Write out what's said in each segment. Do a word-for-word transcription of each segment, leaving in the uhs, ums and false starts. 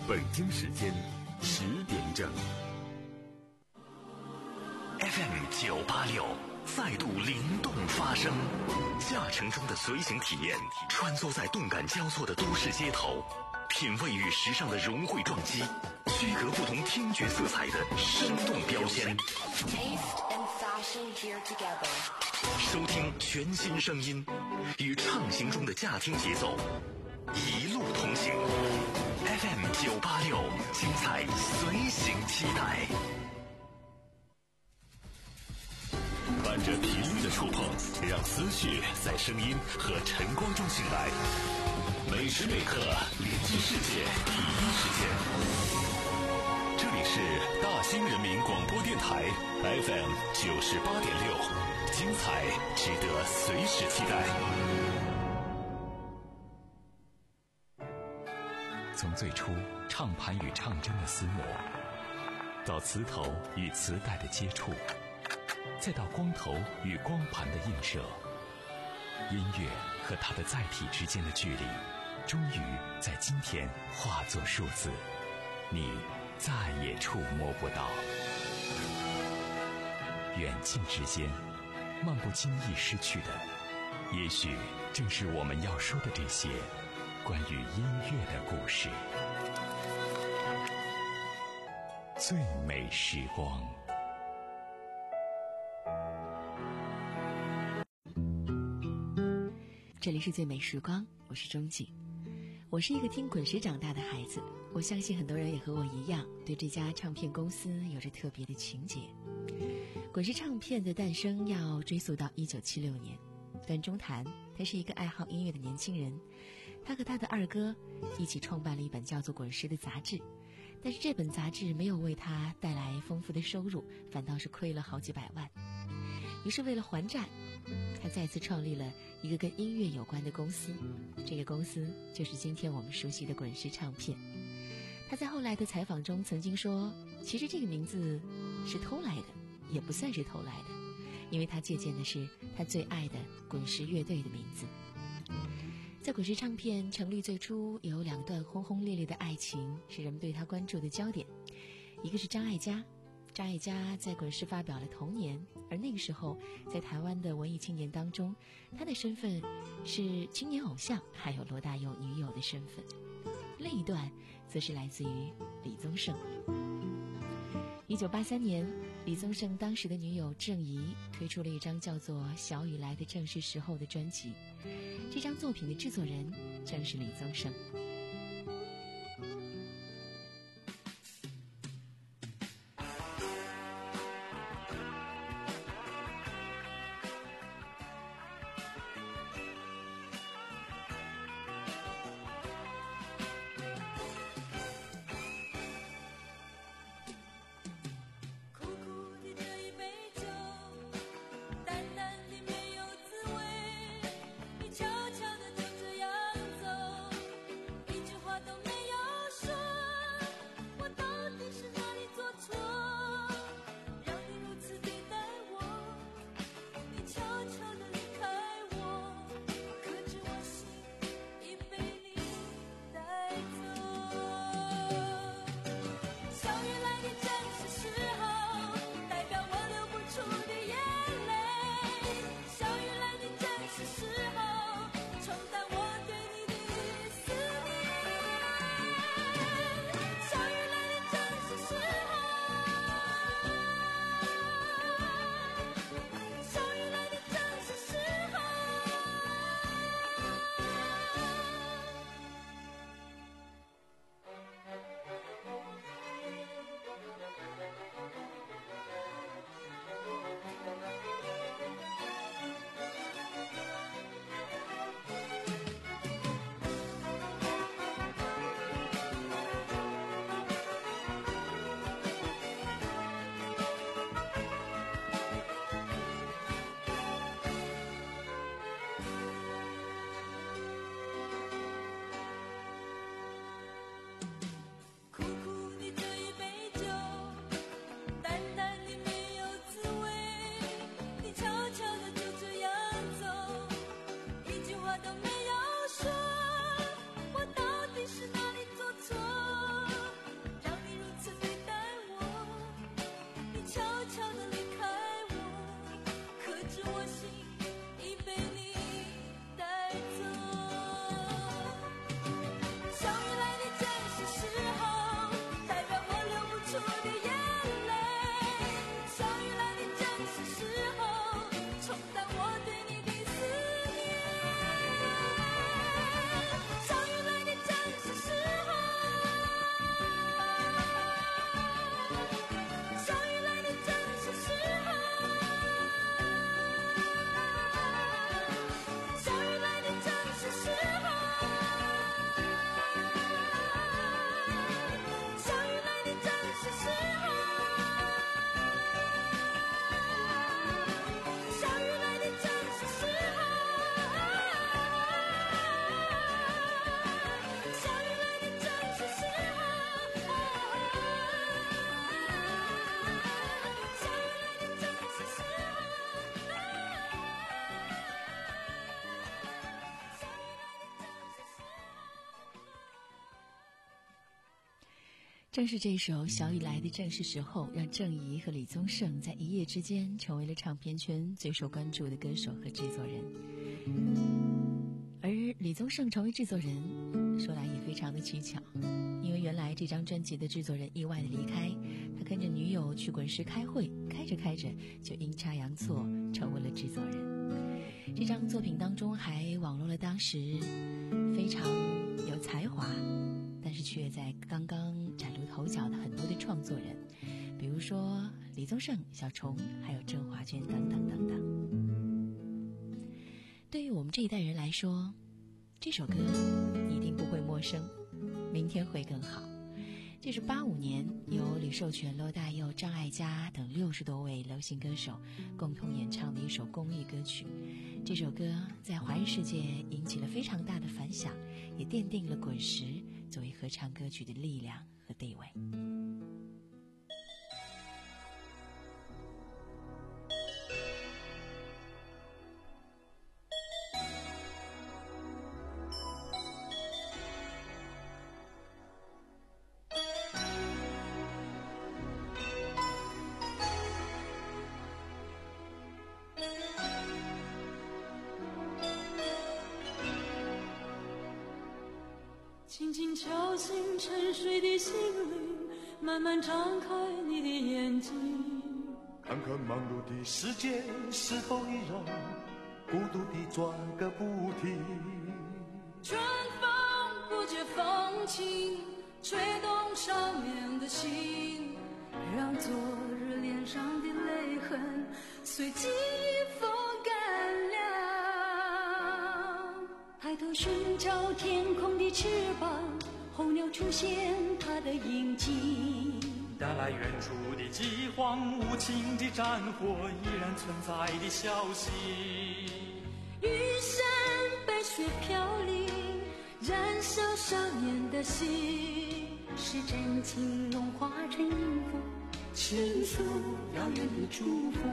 北京时间十点整。 F M 九八六再度灵动发声，驾乘中的随行体验，穿梭在动感交错的都市街头，品味与时尚的融汇撞击，区隔不同听觉色彩的生动标签。收听全新声音，与畅行中的驾听节奏一路同行。F M 九八六，精彩随行期待。伴着频率的触碰，让思绪在声音和晨光中醒来。每时每刻连接世界第一时间。这里是大兴人民广播电台 F M 九十八点六，精彩值得随时期待。 从最初唱盘与唱针的厮磨，到磁头与磁带的接触，再到光头与光盘的映射，音乐和它的载体之间的距离，终于在今天化作数字，你再也触摸不到。远近之间，漫不经意失去的，也许正是我们要说的这些关于音乐的故事。最美时光。 这里是最美时光，我是钟景。我是一个听滚石长大的孩子，我相信很多人也和我一样，对这家唱片公司有着特别的情结。滚石唱片的诞生要追溯到一九七六年，段中谈他是一个爱好音乐的年轻人，他和他的二哥一起创办了一本叫做《滚石》的杂志，但是这本杂志没有为他带来丰富的收入，反倒是亏了好几百万。于是为了还债，他再次创立了一个跟音乐有关的公司，这个公司就是今天我们熟悉的滚石唱片。他在后来的采访中曾经说，其实这个名字是偷来的，也不算是偷来的，因为他借鉴的是他最爱的滚石乐队的名字。在滚石唱片成立最初，有两段轰轰烈烈的爱情是人们对他关注的焦点，一个是张艾嘉。张艾嘉在滚石发表了《童年》，而那个时候在台湾的文艺青年当中，他的身份是青年偶像，还有罗大佑女友的身份。另一段则是来自于李宗盛。一九八三年，李宗盛当时的女友郑怡推出了一张叫做《小雨来的正是时候》的专辑，这张作品的制作人正是李宗盛。 悄悄地就这样走。 正是这首《小雨来的正是时候》，让郑怡和李宗盛在一夜之间成为了唱片圈最受关注的歌手和制作人。而李宗盛成为制作人，说来也非常的蹊跷，因为原来这张专辑的制作人意外的离开，他跟着女友去滚石开会，开着开着就阴差阳错成为了制作人。这张作品当中还网络了当时非常有才华，但是却在刚刚崭露头角的很多的创作人，比如说李宗盛、小虫，还有郑华娟等等等等。对于我们这一代人来说，这首歌一定不会陌生，明天会更好。这是八五年由李寿全、罗大佑、张艾嘉等六十多位流行歌手共同演唱的一首公益歌曲。这首歌在华人世界引起了非常大的反响，也奠定了滚石作为合唱歌曲的力量和地位。 轻轻敲醒沉睡的心灵，慢慢张开你的眼睛， 看看忙碌的世界是否依然孤独地转个不停。 春风不解风情，吹动少年的心，让昨日脸上的泪痕随季风干凉。抬头寻找天空的翅膀，候鸟出现它的影迹， 带来远处的饥荒，无情的战火依然存在的消息。 雨伞白雪飘零，燃烧少年的心，是真情融化成音符，倾诉遥远的祝福。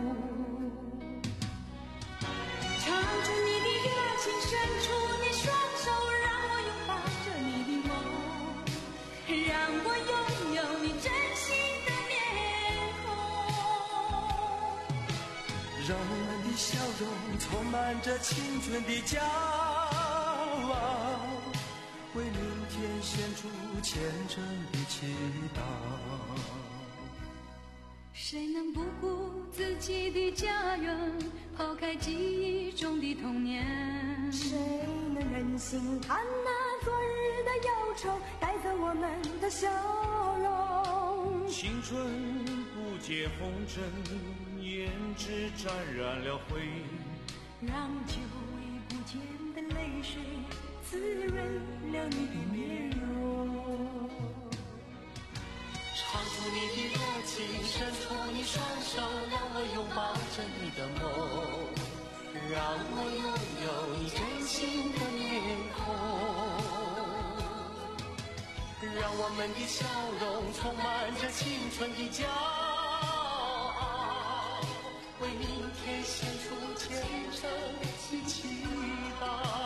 唱出你的热情，伸出你双手，让我拥抱着你的梦，让我拥有你真心的面孔， 让我们的笑容充满着青春的骄傲，为明天献出虔诚的祈祷。 谁能不顾自己的家园，抛开记忆中的童年？ 谁能忍心看那昨日的忧愁带走我们的笑容？ 青春不解红尘，胭脂沾染了灰， 让久已不见的泪水滋润了你的面容。 唱出你的热情，伸出你双手，让我拥抱着你的梦，让我拥有你真心的面孔，让我们的笑容充满着青春的骄傲，为明天献出虔诚的祈祷。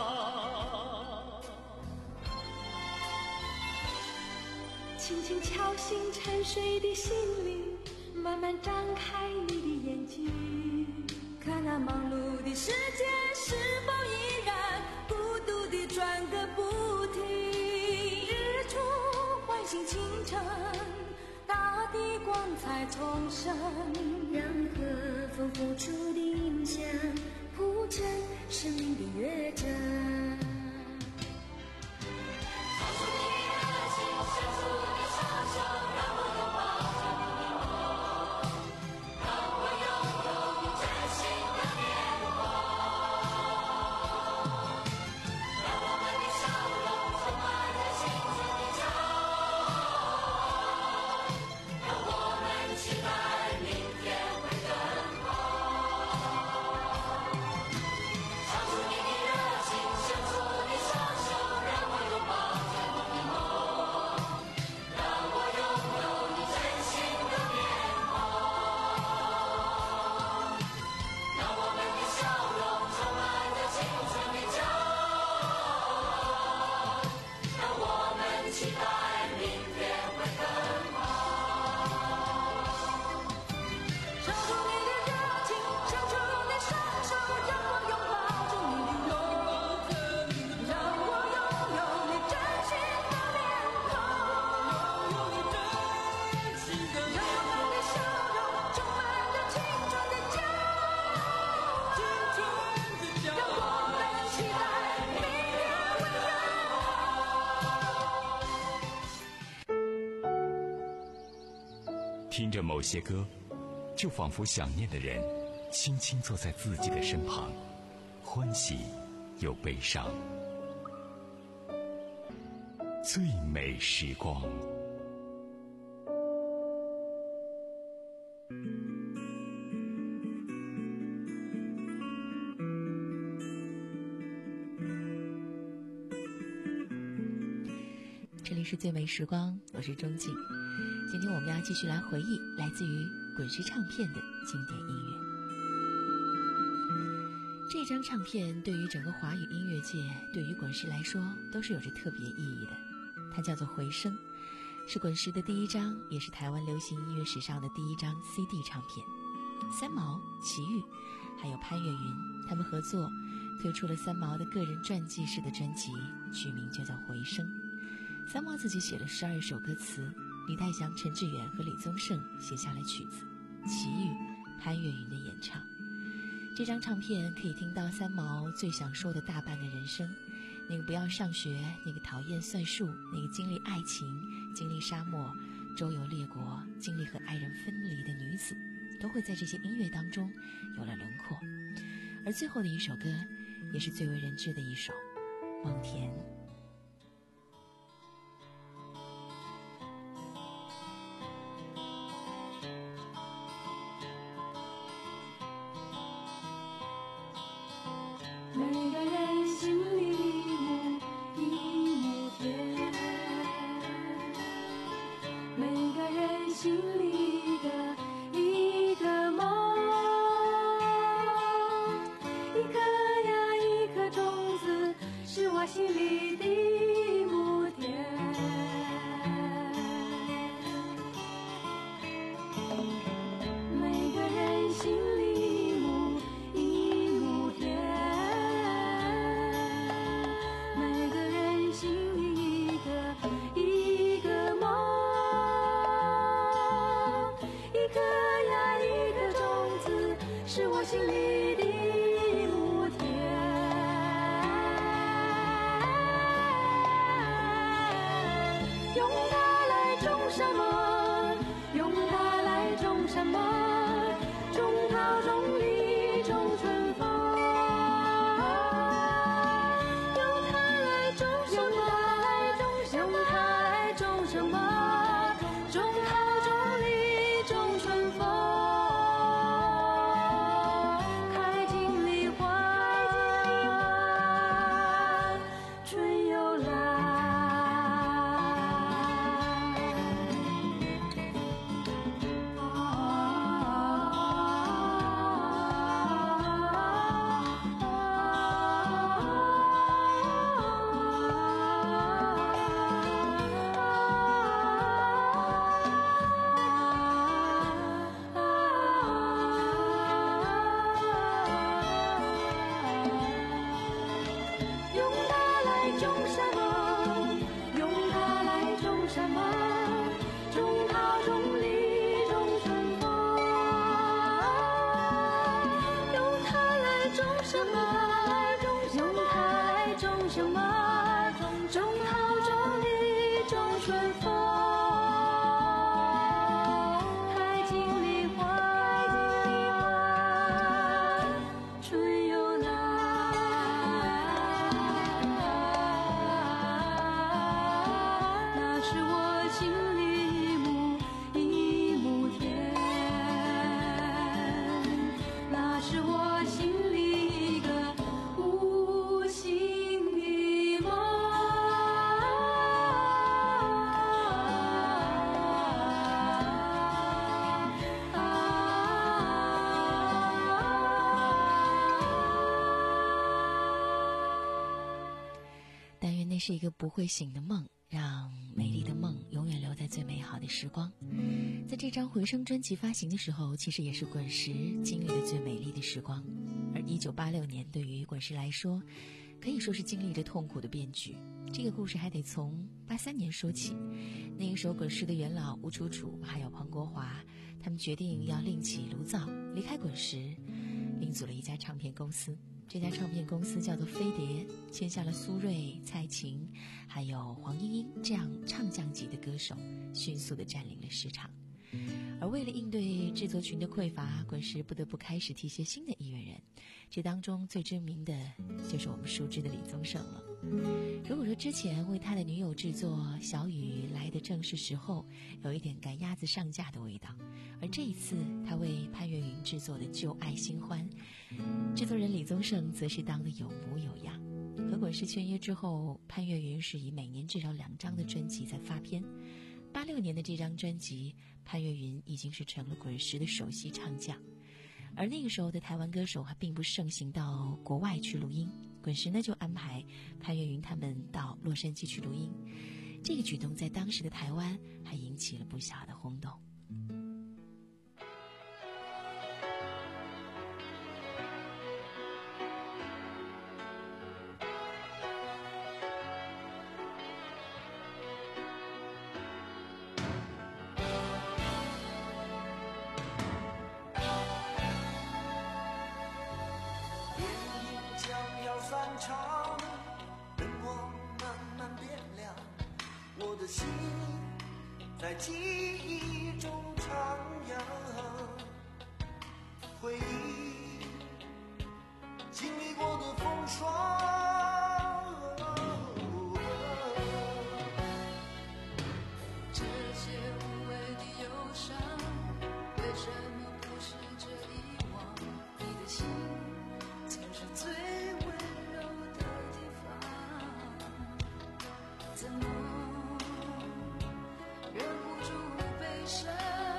轻轻敲醒沉睡的心灵，慢慢张开你的眼睛，看那忙碌的世界是否依然孤独地转个不停。日出唤醒清晨，大地光彩重生，让和风付出的影响铺成生命的乐章。 唱出你的热情，伸出听着某些歌，就仿佛想念的人轻轻坐在自己的身旁，欢喜又悲伤。最美时光。 这里是最美时光，我是钟静。今天我们要继续来回忆来自于滚石唱片的经典音乐。这张唱片对于整个华语音乐界，对于滚石来说都是有着特别意义的。它叫做《回声》，是滚石的第一张，也是台湾流行音乐史上的第一张 C D 唱片。三毛、齐豫还有潘越云他们合作推出了三毛的个人传记式的专辑，取名就叫《回声》。三毛自己写了十二首歌词，李泰祥、陈志远和李宗盛写下了曲子，齐豫、潘越云的演唱。这张唱片可以听到三毛最想说的大半个人生，那个不要上学，那个讨厌算术，那个经历爱情、经历沙漠、周游列国、经历和爱人分离的女子，都会在这些音乐当中有了轮廓。而最后的一首歌，也是最为人知的一首《梦田》。 每个人心里一亩田，每个人心里的一个梦，一颗呀一颗种子，是我心里的一亩田。每个人心里是我心里的一亩田，用它来种什么？用它来种什么？种桃，种李，种春风。用它来种什么？用它来种什么？种桃，种李，种春风。 是一个不会醒的梦，让美丽的梦永远留在最美好的时光。在这张回声专辑发行的时候，其实也是滚石经历了最美丽的时光。而一九八六年对于滚石来说，可以说是经历着痛苦的变局。这个故事还得从八三年说起。那个时候滚石的元老吴楚楚还有彭国华，他们决定要另起炉灶，离开滚石，另组了一家唱片公司。这家唱片公司叫做飞碟，签下了苏芮、蔡琴还有黄莺莺这样唱将级的歌手，迅速地占领了市场。 而为了应对制作群的匮乏，滚石不得不开始提携新的音乐人，这当中最知名的就是我们熟知的李宗盛了。如果说之前为他的女友制作《小雨来的正是时候》有一点赶鸭子上架的味道，而这一次他为潘越云制作的《旧爱新欢》，制作人李宗盛则是当得有模有样。和滚石签约之后，潘越云是以每年至少两张的专辑在发片。八六年的这张专辑，潘越云已经是成了滚石的首席唱将。而那个时候的台湾歌手还并不盛行到国外去录音，滚石呢就安排潘越云他们到洛杉矶去录音。这个举动在当时的台湾还引起了不小的轰动。 我的心在记忆中徜徉，回忆经历过的风霜， 这些无谓的忧伤，为什么不是这遗忘？你的心曾是最温柔的地方，怎么忍不住悲伤？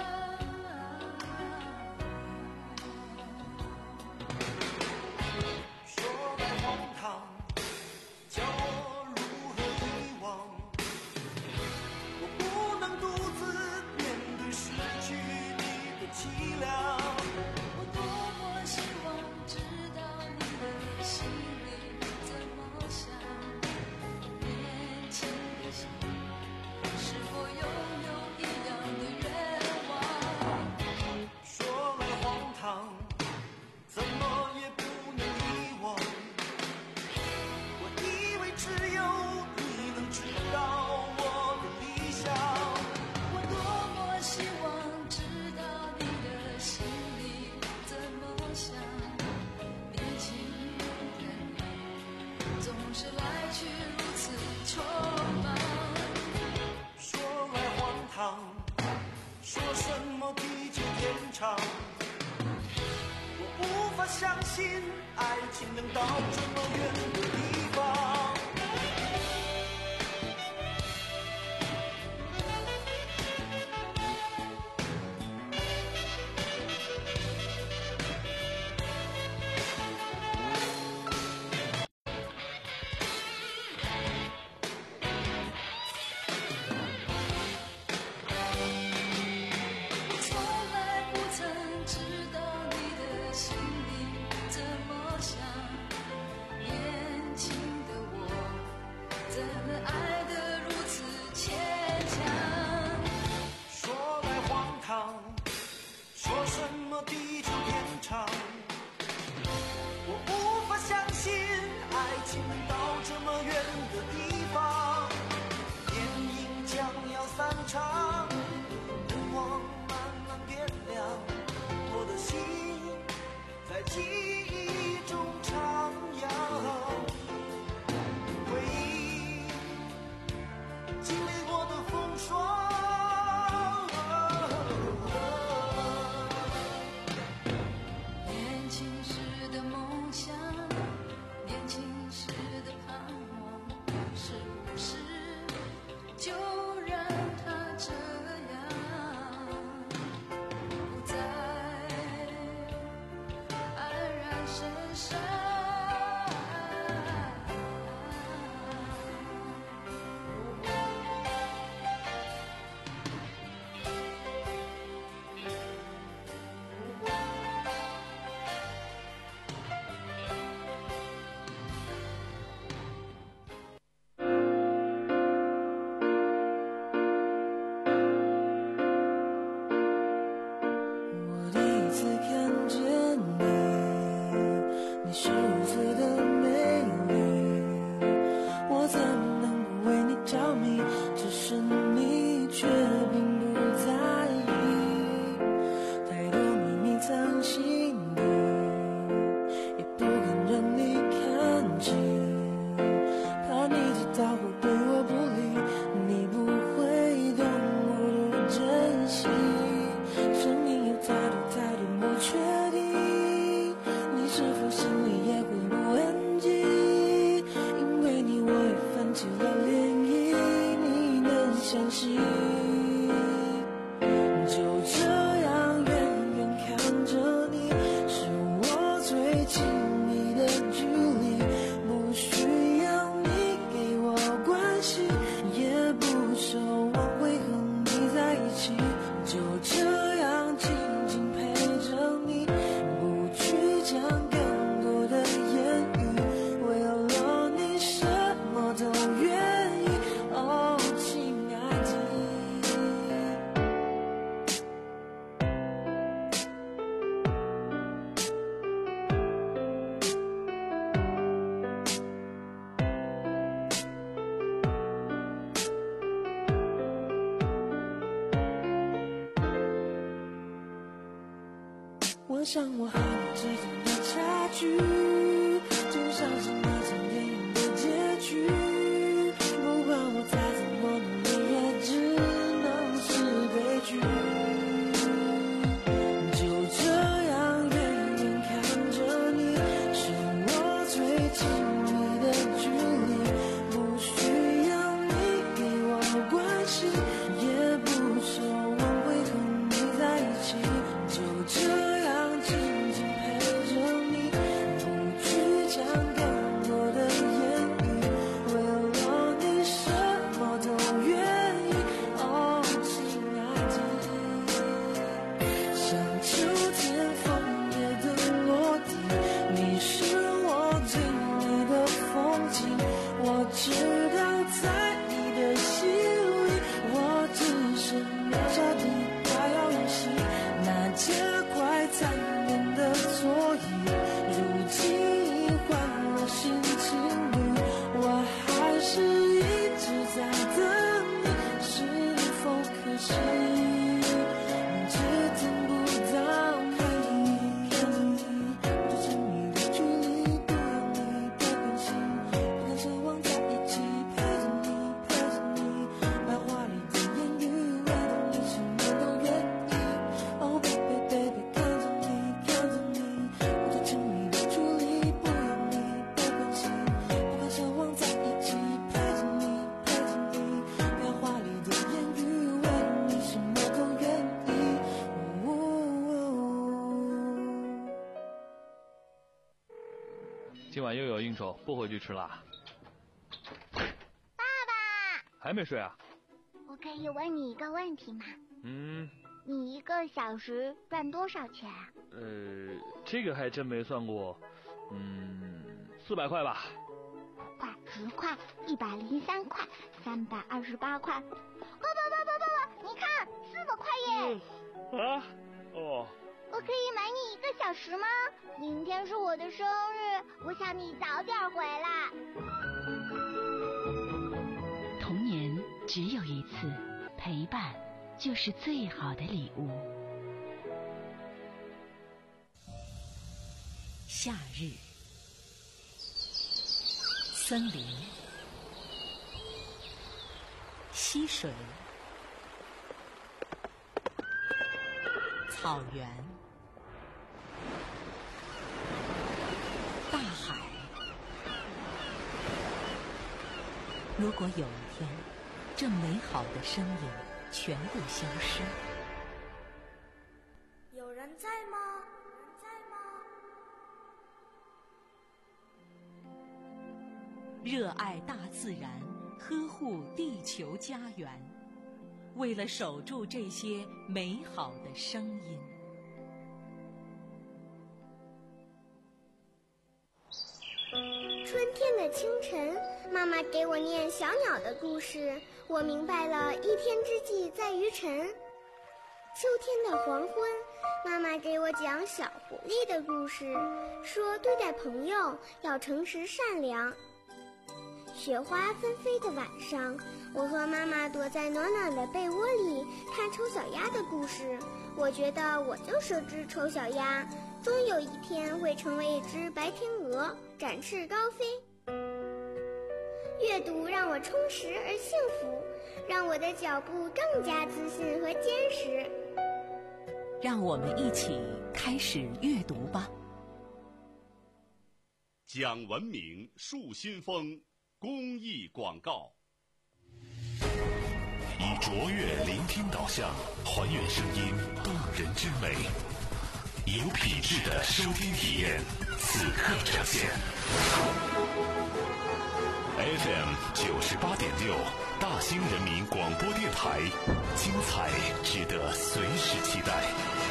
说来荒唐，叫我如何遗忘？我不能独自面对失去你的凄凉。 我多么希望知道你的心里怎么想，年轻的心是否拥有一样的愿望？ 说来荒唐，怎么也不能遗忘。我以为只有你能知道我的理想。 我多么希望知道你的心里怎么想，年轻人总是来去如此匆忙。 说来荒唐，说什么地久天长，我无法相信爱情能到这么远的地方。 我从来不曾知道你的心里怎么想，年纤细，就这样远远看着你，是我最亲密的距离，不需要你给我关系，也不奢望会和你在一起，就这样静静陪着你，不去讲更多的言语，为了你什么都愿意，哦，亲爱的。我想我和你之间的差距，就像是那场电影的结局，不管我再怎么努力，也只能是悲剧。就这样远远看着你，是我最亲密的距离，不需要你给我关系，也不奢望会和你在一起，就这样静静陪着你，不去讲更多的言语，为了你什么都愿意，哦，亲爱的。像秋天枫叶的落地，你是我最美的风景，我知道在你的心里，我只是渺小的快要远行，那结块残忍的座椅，如今已换了新情侣，我还是一直在等你，是否可惜？你只听不到你看着你，我最亲密的距离，不要你的关心，不敢奢望在一起，陪着你，陪着你，白话里的言语，为了你什么都愿意。Oh baby baby， 看着你，看着你，我最亲密的距离，不要你的关心，不敢奢望在一起，陪着你，陪着你，白话里的言语，为了你什么都愿意。哦今晚又有应酬，不回去吃啦。 爸爸， 还没睡啊？ 我可以问你一个问题吗？ 嗯， 你一个小时赚多少钱啊？ 呃，这个还真没算过。嗯，四百块吧。 五块、十块、一百零三块、三百二十八块。爸爸爸爸爸爸，你看，四百块耶！ 啊？哦。 我可以买你一个小时吗？明天是我的生日，我想你早点回来。 童年只有一次，陪伴就是最好的礼物。夏日，森林，溪水，草原，大海。如果有一天，这美好的声音全部消失， 有人在吗？有人在吗？ 热爱大自然，呵护地球家园，为了守住这些美好的声音。 春天的清晨，妈妈给我念小鸟的故事，我明白了一天之计在于晨。秋天的黄昏，妈妈给我讲小狐狸的故事，说对待朋友要诚实善良。雪花纷飞的晚上，我和妈妈躲在暖暖的被窝里看丑小鸭的故事，我觉得我就是只丑小鸭，终有一天会成为一只白天鹅，展翅高飞。阅读让我充实而幸福，让我的脚步更加自信和坚实。 让我们一起开始阅读吧。 讲文明树新风公益广告。 以卓越聆听导向，还原声音动人之美，有品质的收听体验，此刻呈现。F M 九十八点六，大兴人民广播电台，精彩值得随时期待。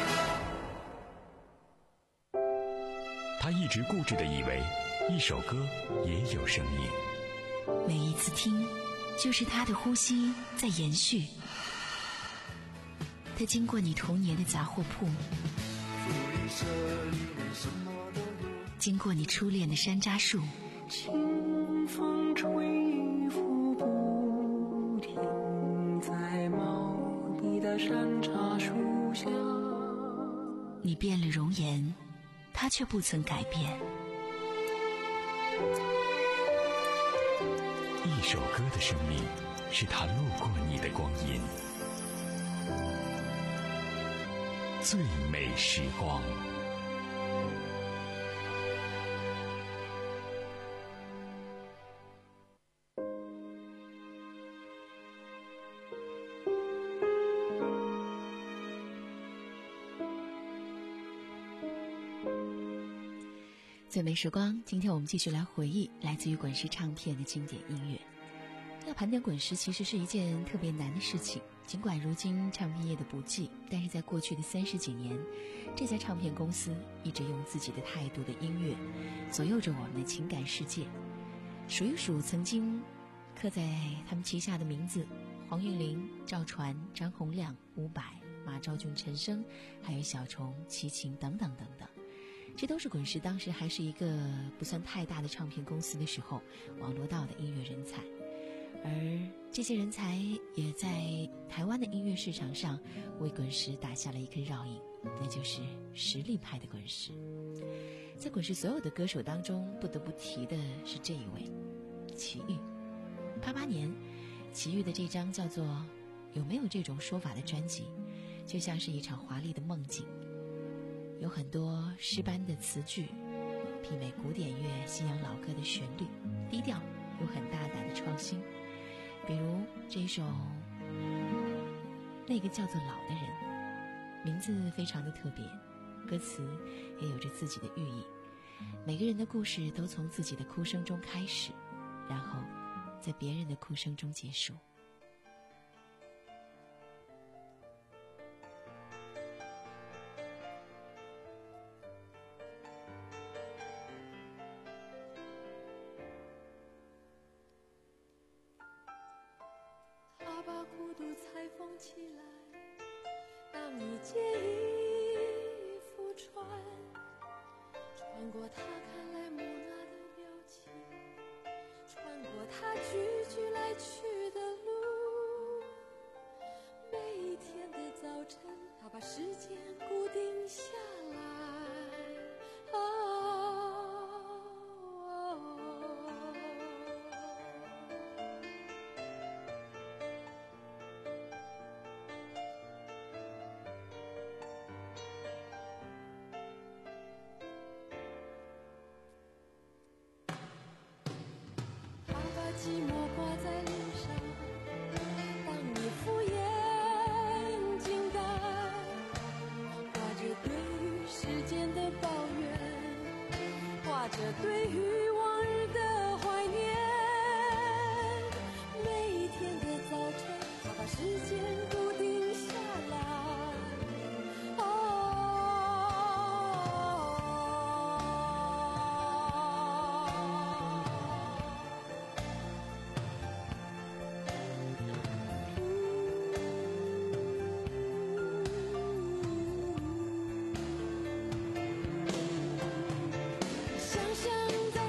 他一直固执地以为，一首歌也有生命。 每一次听，就是他的呼吸在延续。他经过你童年的杂货铺，经过你初恋的山楂树， 清风吹拂不停，在茂密的山楂树下。 你变了容颜，他却不曾改变。 一首歌的生命，是他路过你的光阴。最美时光。 最美时光，今天我们继续来回忆来自于滚石唱片的经典音乐。要盘点滚石其实是一件特别难的事情，尽管如今唱片业的不济，但是在过去的三十几年，这家唱片公司一直用自己的态度的音乐左右着我们的情感世界。数一数曾经刻在他们旗下的名字，黄韵玲、赵传、张洪量、伍佰、马昭君、陈升，还有小虫、齐秦等等等等，这都是滚石当时还是一个不算太大的唱片公司的时候网罗到的音乐人才。而这些人才也在台湾的音乐市场上为滚石打下了一颗烙印，那就是实力派的滚石。在滚石所有的歌手当中，不得不提的是这一位齐豫。八八年，齐豫的这张叫做《有没有这种说法》的专辑，就像是一场华丽的梦境，有很多诗般的词句，媲美古典乐、西洋老歌的旋律，低调有很大胆的创新。比如这一首那个叫做老的人，名字非常的特别，歌词也有着自己的寓意。每个人的故事都从自己的哭声中开始，然后在别人的哭声中结束。 把孤独裁缝起来，当你借一幅船，穿过他看来木讷的表情，穿过他句句来去的路。每一天的早晨，他把时间固定下来。哦寂寞挂在脸上，当你敷衍惊呆，挂着对于时间的抱怨，挂着对于往日的怀念。每一天的早晨，他把时间固定下来。想象在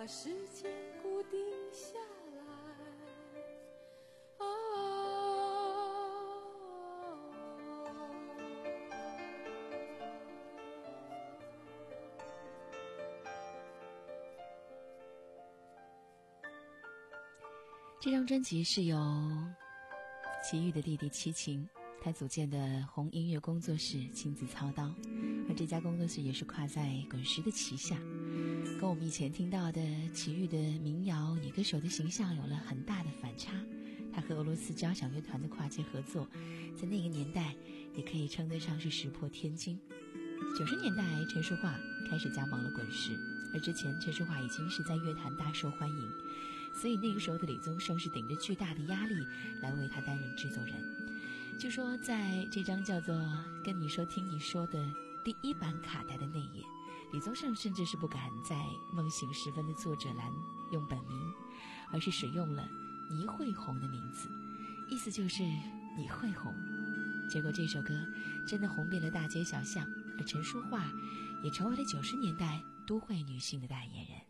把时间固定下来。哦， 这张专辑是由齐豫的弟弟齐秦他组建的红音乐工作室亲自操刀，而这家工作室也是跨在滚石的旗下，跟我们以前听到的齐豫的民谣女歌手的形象有了很大的反差。他和俄罗斯交响乐团的跨界合作，在那个年代也可以称得上是石破天惊。九十年代，陈淑桦开始加盟了滚石，而之前陈淑桦已经是在乐坛大受欢迎，所以那个时候的李宗盛是顶着巨大的压力来为他担任制作人。据说在这张叫做《跟你说听你说》的第一版卡带的那页，李宗盛甚至是不敢在梦醒时分的作者栏用本名，而是使用了倪慧红的名字，意思就是你会红。结果这首歌真的红遍了大街小巷，而陈淑桦也成为了九十年代都会女性的代言人。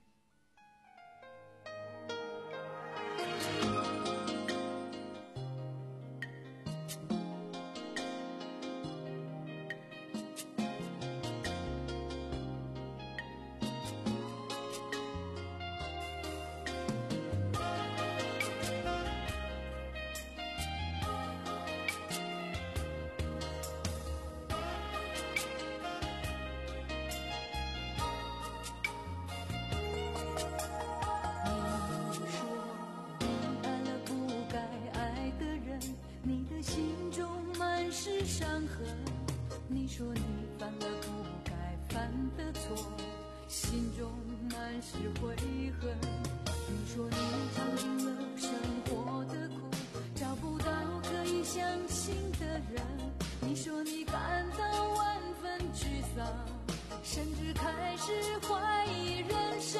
你说你犯了不该犯的错，心中满是悔恨。你说你尝尽了生活的苦，找不到可以相信的人。你说你感到万分沮丧，甚至开始怀疑人生。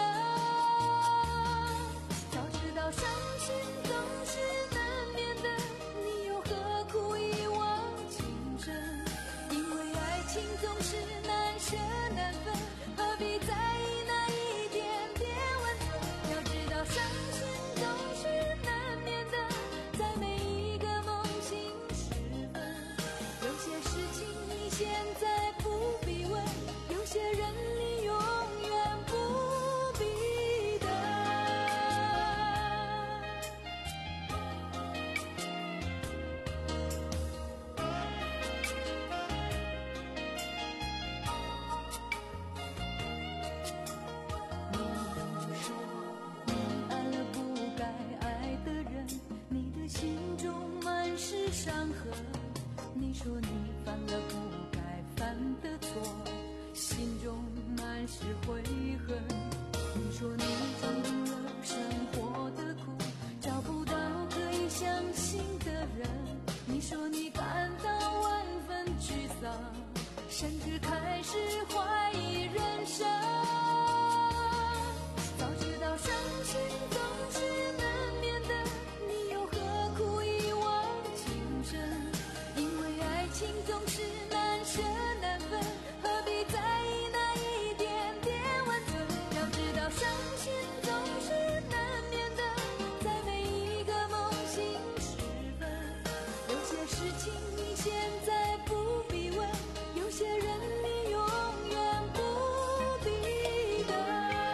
早知道伤心总是难免的，你又何苦一往情深？情总是难舍难分，何必在意那一点点温存？要知道伤心总是难免的，在每一个梦醒时分。有些事情你现在不必问，有些人你永远不必等。伤痕，你说你犯了不该犯的错，心中满是悔恨。你说你尝尽了生活的苦，找不到可以相信的人。你说你感到万分沮丧，甚至开始怀疑人生。早知道伤心总是难免的，你又何苦一往情深？因为爱情总是难舍难分，何必在意那一点点温存？要知道伤心总是难免的，在每一个梦醒时分。有些事情你现在不必问，有些人你永远不必等。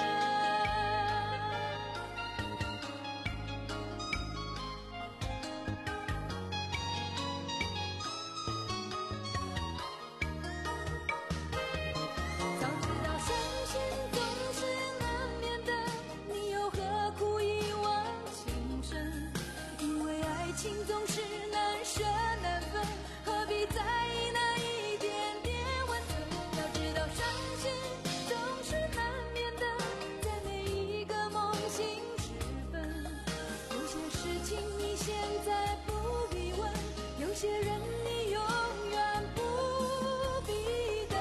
早知道伤心总是难免的，你又何苦一往情深？因为爱情总是难舍难分，何必在意那一点点温存？要知道伤心总是难免的，在每一个梦醒时分。有些事情你现在不必问，有些人你永远不必等。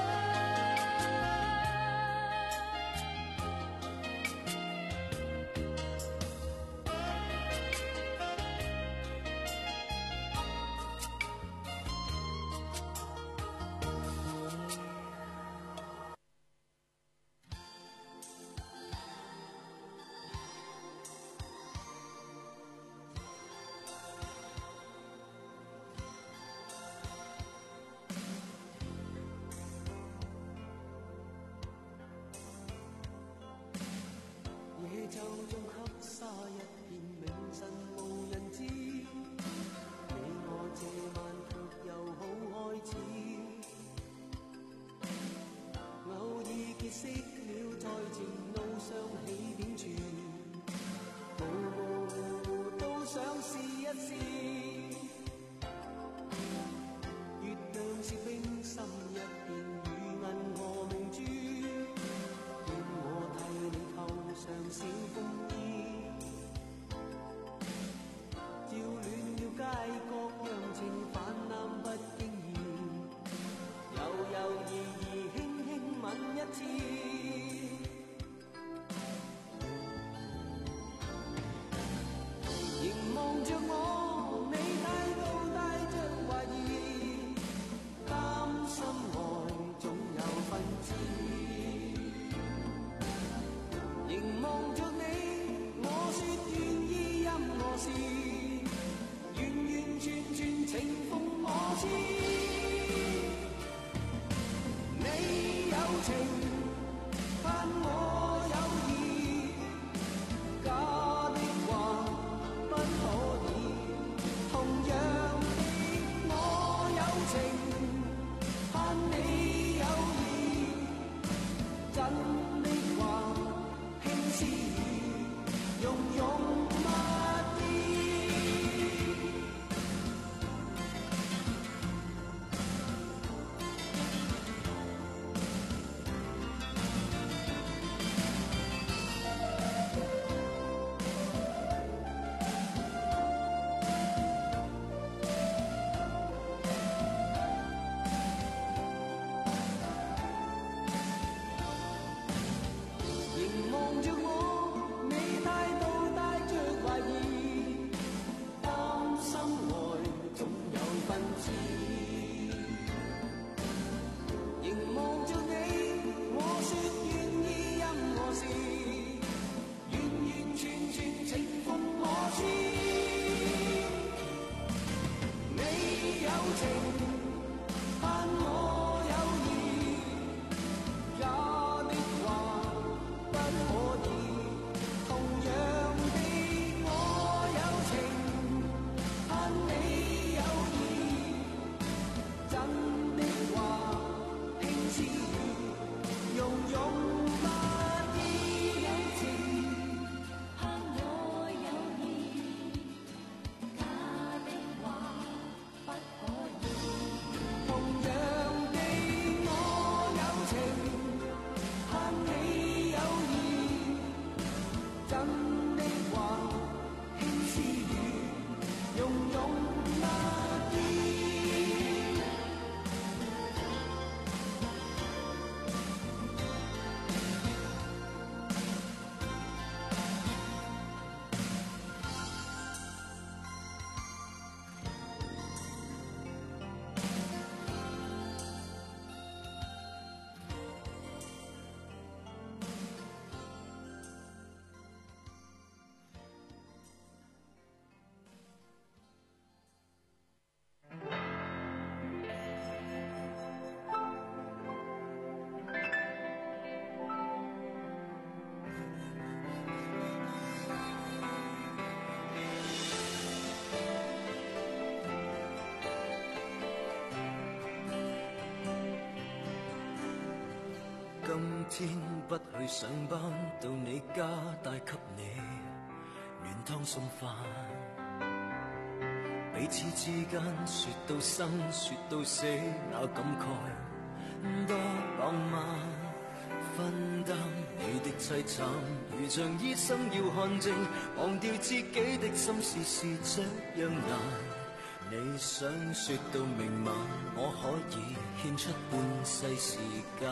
事。月亮是冰心一片，如银河明珠，愿我替你扣上小风衣，照暖了街角，让情泛滥不經意，猶猶豫豫輕輕吻一次。望着我，你態度帶着懷疑，擔心愛總有分支。凝望着你，我說願意任何事，完完全全情奉我知。你有情，盼我有意，假的話不可以，同樣的我有情，盼你有意，真的話輕絲語，融融蜜意。望着我，你態度帶着懷疑，擔心愛總有分支。凝望着你，我說願意任何事，完完全全情奉我知。你有情，盼我有意，假的話不可以，同樣的我有情，盼你有意，真的話輕絲語，融融蜜意。有情，盼我有意，假的話不可以，同樣的我有情，盼你有意，真的話輕絲語，融融蜜意。 今天不去上班，到你家帶給你暖湯送飯，彼此之間說到生說到死，那感慨多浪漫，分擔你的凄慘，如像醫生要看症，忘掉自己的心事是這樣難。你想說到明晚，我可以獻出半世時間。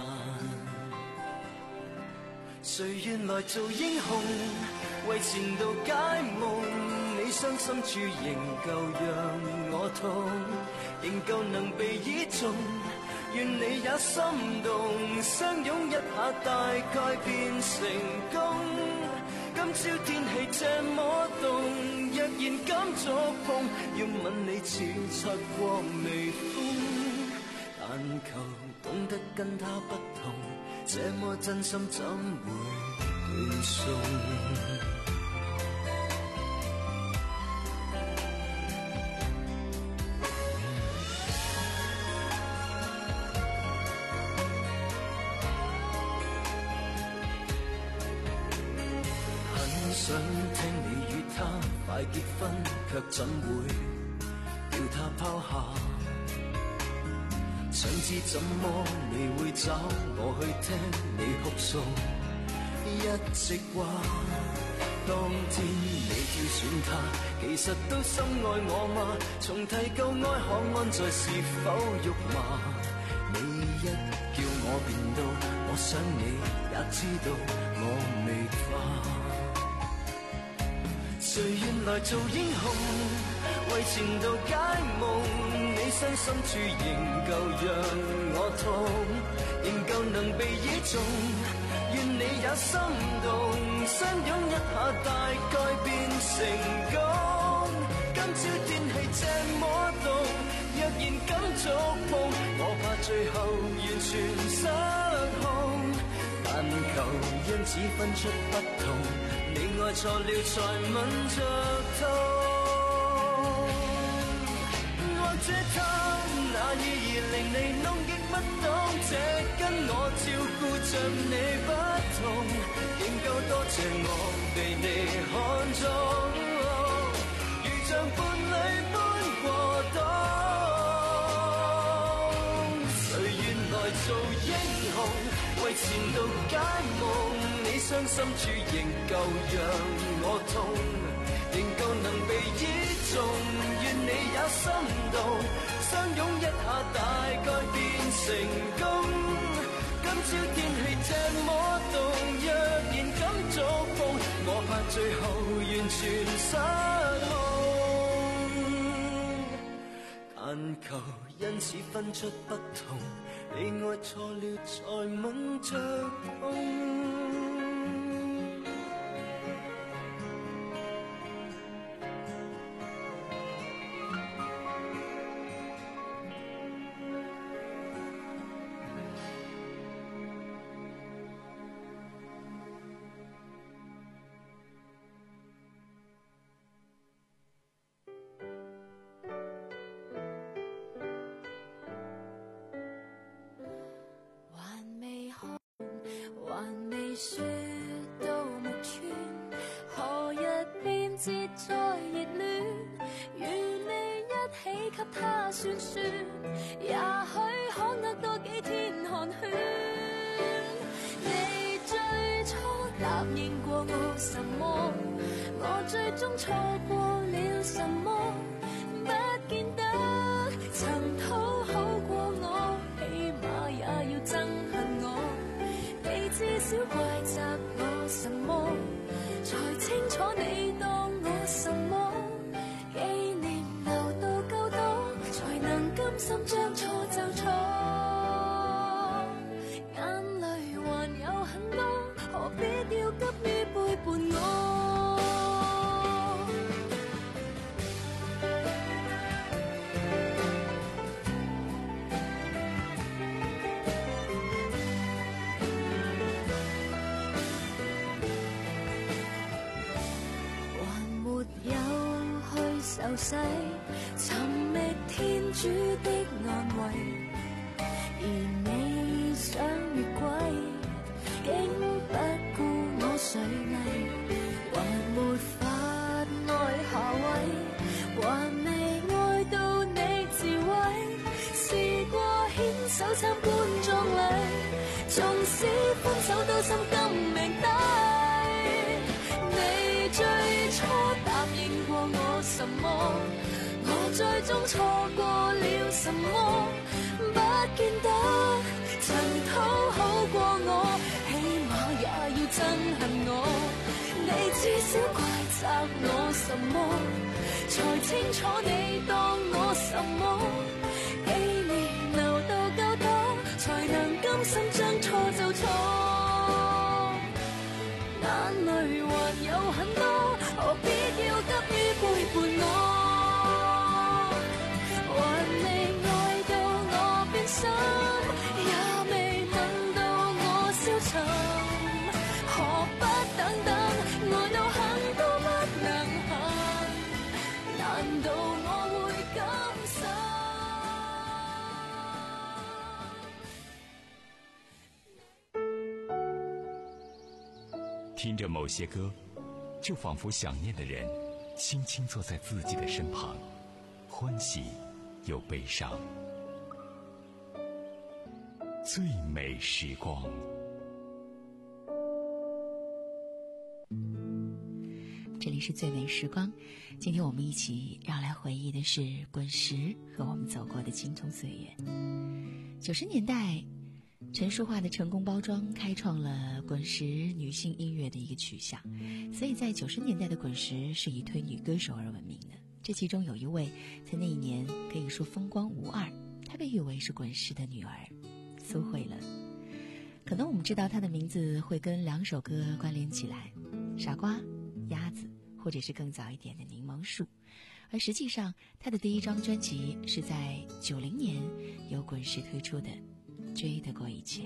誰願來做英雄，為前度解夢？你傷心處仍舊讓我痛，仍舊能被倚重。願你也心動，相擁一下大概變成功。今朝天氣這麼凍，若然敢觸碰，要吻你似擦過微風。但求懂得跟他不同，這麼真心怎會斷送？很想聽你與他快牌結婚，卻怎會叫他拋下？想知怎麼你會找我去聽你哭訴，一直話當天你挑選他，其實都深愛我嗎？重提舊愛可安在是否辱罵？你一叫我變到，我想你也知道我未化。誰願來做英雄，為前度解夢？你傷心處仍舊讓我痛，仍舊能被倚重。願你也心動，相擁一下大概變成功。今朝天氣這麼凍，若然敢觸碰，我怕最後完全失控。但求因此分出不同，你愛錯了才吻着痛。或者他那意義令你弄極不懂，這跟我照顧着你不同，仍舊多謝我被你看中，如像伴侶般過冬。誰願來做英雄，為前度解夢？你傷心處仍舊讓我痛，仍舊能被倚重。願你也心動，相擁一下大概變成功。今朝天氣這麼凍，若然敢觸碰，我怕最後完全失控。但求因此分出不同，你愛錯了才吻着痛。 雪到木村，何日變節再熱戀？與你一起給他算算，也許可握多幾天寒暄。你最初答應過我什麼？我最終錯過了什麼？不見得曾討好過我，起碼也要憎恨我。你至少怪責我什麼？才清楚你當我什麼？紀念留到夠多，才能甘心將錯就錯。眼淚還有很多，何必要急於背叛我？受洗尋覓天主的安慰，而你想越軌，竟不顧我水藝，還沒法愛下位，還未愛到你自毀，試過牽手參觀葬禮，縱使分手都心甘命抵。你最初答應過我什麼？我最終錯過了什麼？不見得曾討好過我，起碼也要憎恨我。你至少怪責我什麼？才清楚你當我什麼？紀念留到夠多，才能甘心將錯就錯。眼淚還有很多，何必要急於背叛我？還未愛到我變心，也未吻到我消沉，何不等等，愛到很多不能行，難道我會甘心？ 聽着某些歌，就仿佛想念的人轻轻坐在自己的身旁，欢喜又悲伤。最美时光。 这里是最美时光，今天我们一起要来回忆的是滚石和我们走过的青葱岁月。九十年代，陈淑桦的成功包装开创了滚石女性音乐的一个取向，所以在九十年代的滚石是以推女歌手而闻名的。这其中有一位在那一年可以说风光无二，她被誉为是滚石的女儿苏慧伦。可能我们知道她的名字会跟两首歌关联起来，傻瓜、鸭子，或者是更早一点的柠檬树。而实际上她的第一张专辑是在九零年由滚石推出的追得过一切。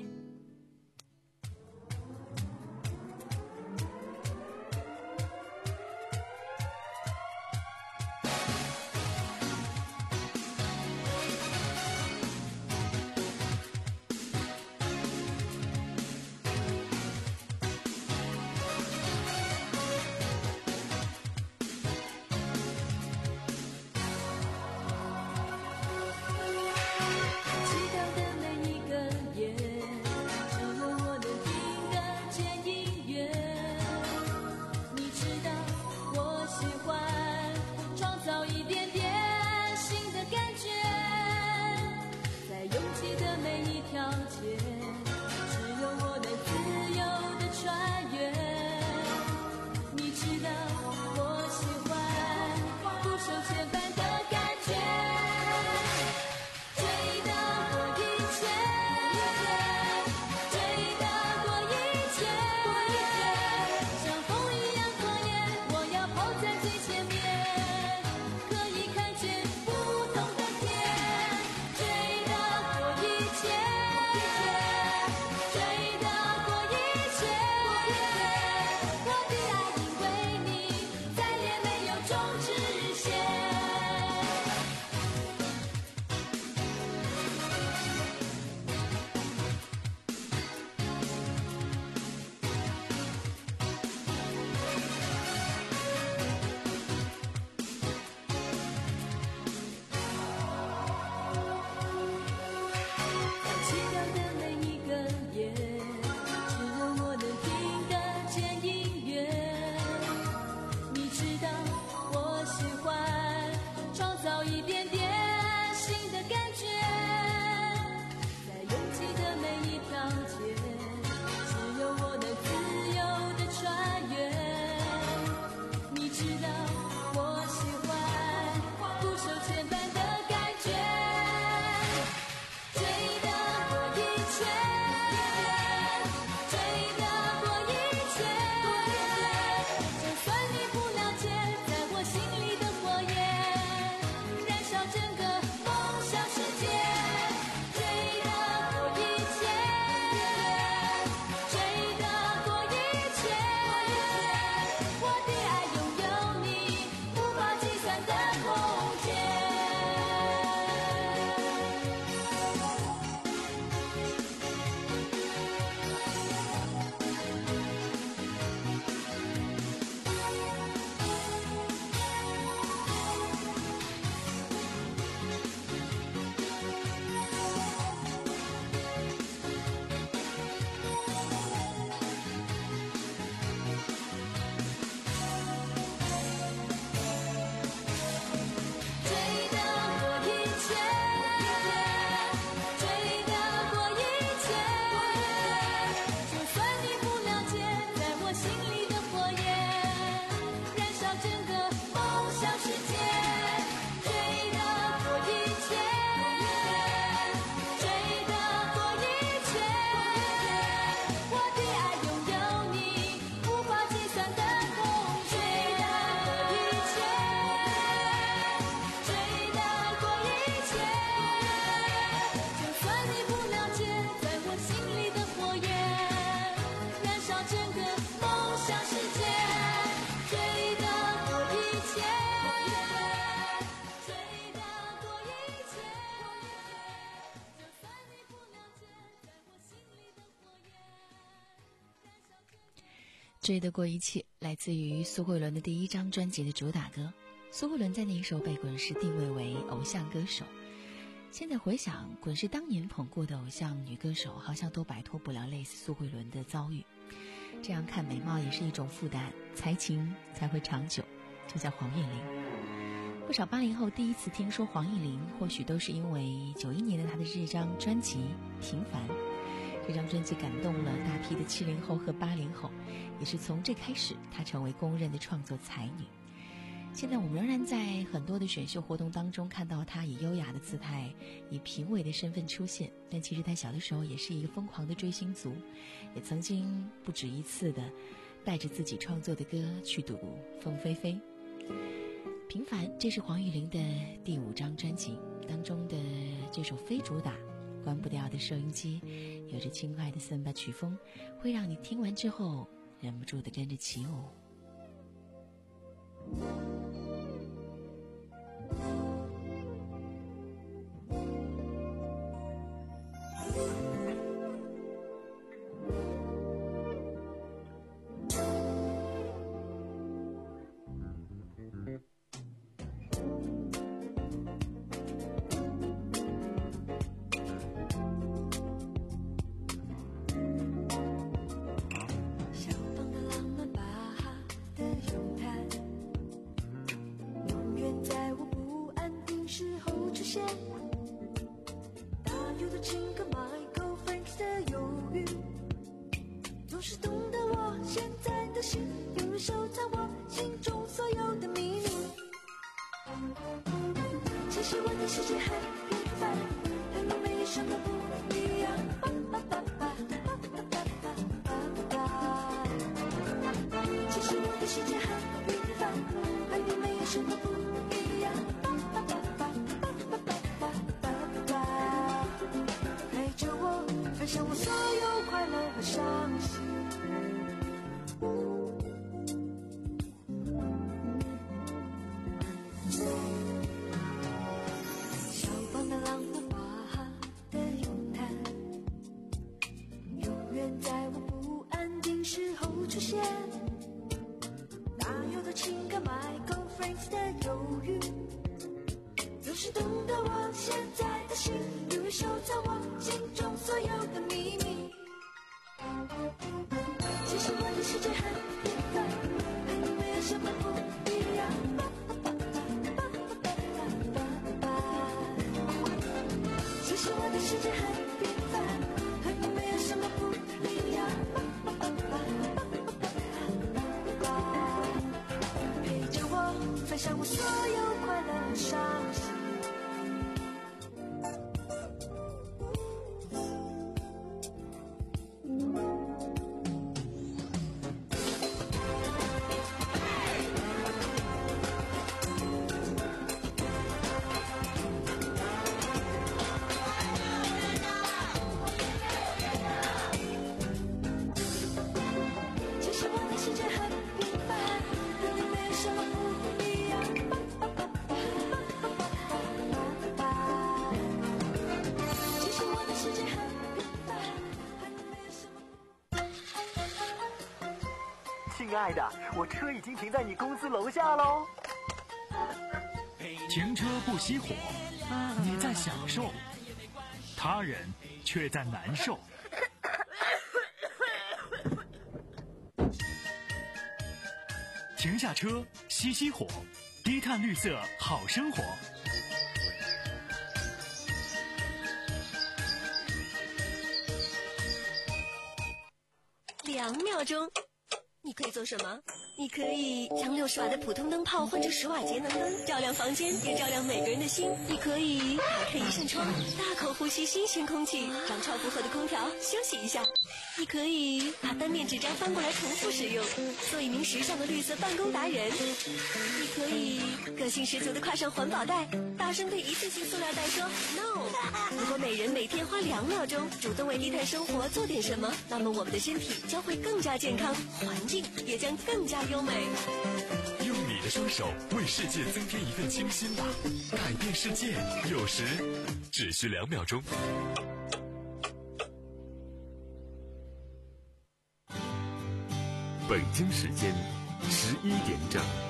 追得过一切来自于苏慧伦的第一张专辑的主打歌。苏慧伦在那一时候被滚石定位为偶像歌手，现在回想，滚石当年捧过的偶像女歌手好像都摆脱不了类似苏慧伦的遭遇。这样看，美貌也是一种负担，才情才会长久。这叫黄韵玲。不少八零后第一次听说黄韵玲，或许都是因为九一年的她的这张专辑《平凡》。这张专辑感动了大批的七零后和八零后，也是从这开始，她成为公认的创作才女。现在我们仍然在很多的选秀活动当中看到她以优雅的姿态，以评委的身份出现，但其实她小的时候也是一个疯狂的追星族，也曾经不止一次的带着自己创作的歌去赌凤飞飞。平凡，这是黄韵玲的第五张专辑当中的这首非主打关不掉的收音机，有着轻快的森巴曲风，会让你听完之后忍不住的跟着起舞。 亲爱的，我车已经停在你公司楼下喽。 停车不熄火，你在享受，他人却在难受。停下车，熄熄火，低碳绿色好生活。 两秒钟。你可以做什么？你可以将六十瓦的普通灯泡换成十瓦节能灯，照亮房间，也照亮每个人的心。你可以打开一扇窗，大口呼吸新鲜空气，让超负荷的空调休息一下。你可以把单面纸张翻过来重复使用，做一名时尚的绿色办公达人。你可以个性十足的挎上环保袋，大声对一次性塑料袋说 no。 如果每人每天花两秒钟主动为低碳生活做点什么，那么我们的身体将会更加健康，环境也将更加优美。 用你的双手为世界增添一份清新吧，改变世界有时只需两秒钟。 北京时间十一点整。